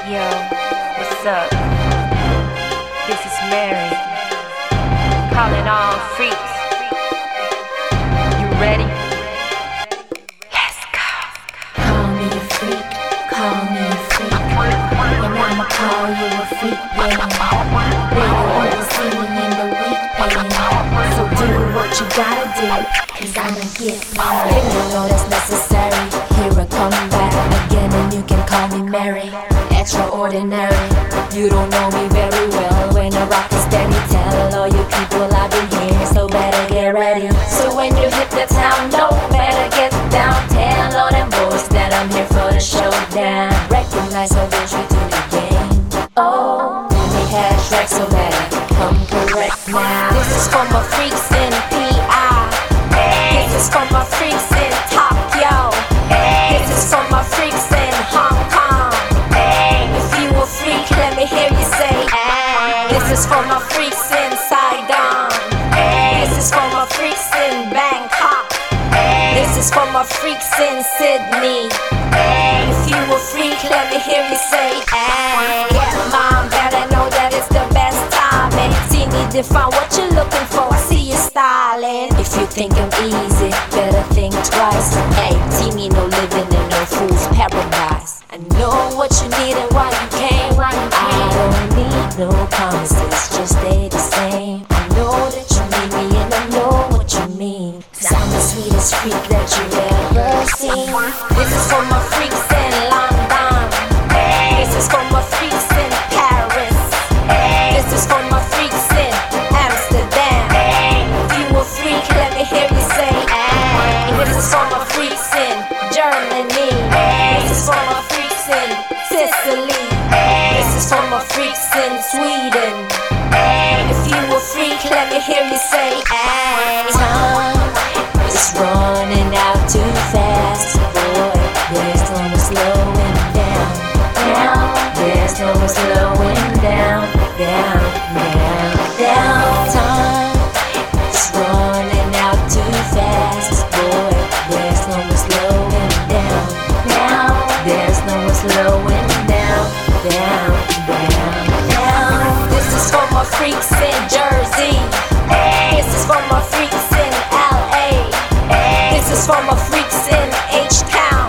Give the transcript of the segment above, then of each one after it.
Yo, what's up? This is Mary, calling all freaks. You ready? Let's go. Call me a freak, call me a freak, and I'ma call you a freak, yeah. Baby, wanna see me in the weekend, so do what you gotta do, cause I'ma get mine. You know that's necessary, here I come back again, and you can call me Mary. Extraordinary, you don't know me very well. When I rock a steady, tell all you people I've been here, so better get ready. So when you hit the town, no better get down. Tell all them boys that I'm here for the showdown. Recognize how entry to the game. Oh, we had Shrek, so better come correct now. This is for my freaks in PI. This is for my freaks in Tokyo. This is for my freaks in Hong Kong. Let me hear you say, ay. This is for my freaks in Saigon. This is for my freaks in Bangkok. This is for my freaks in Sydney. If you a freak, let me hear you say, ay. Yeah, mom, better know that it's the best time. And see me define what you're looking for. I see you styling. If you think I'm easy, better think twice. Hey, see me no living in no fool's paradise. I know what you need and why you came. I don't need no promises, just stay the same. I know that you need me and I know what you mean, cause I'm the sweetest freak that you've ever seen. This is for my freaks in London. This is for my freaks in Paris. This is for my freaks in Amsterdam. If you a freak, let me hear you say, ay. This is for my freaks in Germany. This is for my freaks in Sicily. This is for my freaks in Sweden. If you a freak, let me hear you say, ay. Time is running out too fast, boy. There's no more slowing down. Now there's no more slowing down. Down, down, down. Time is running out too fast, boy. There's no more slowing down. Now there's no more slowing down. Down, down, down. This is for my freaks in Jersey. This is for my freaks in LA. This is for my freaks in H-Town.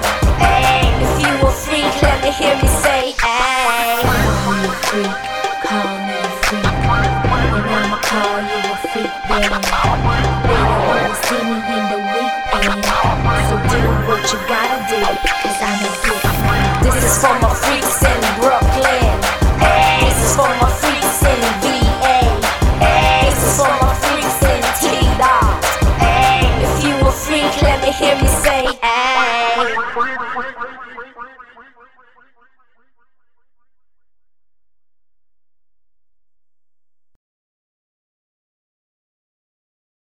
If you a freak, let me hear you say, ay. Call me a freak, call me a freak, and I'ma call you a freak, baby. Baby, wanna see me in the weekend, so do what you gotta do, cause I'ma get mine. This is for my freaks in Brooklyn. This is for my freaks in VA. This is for my freaks in T-Dot. If you a freak, let me hear you say, ay.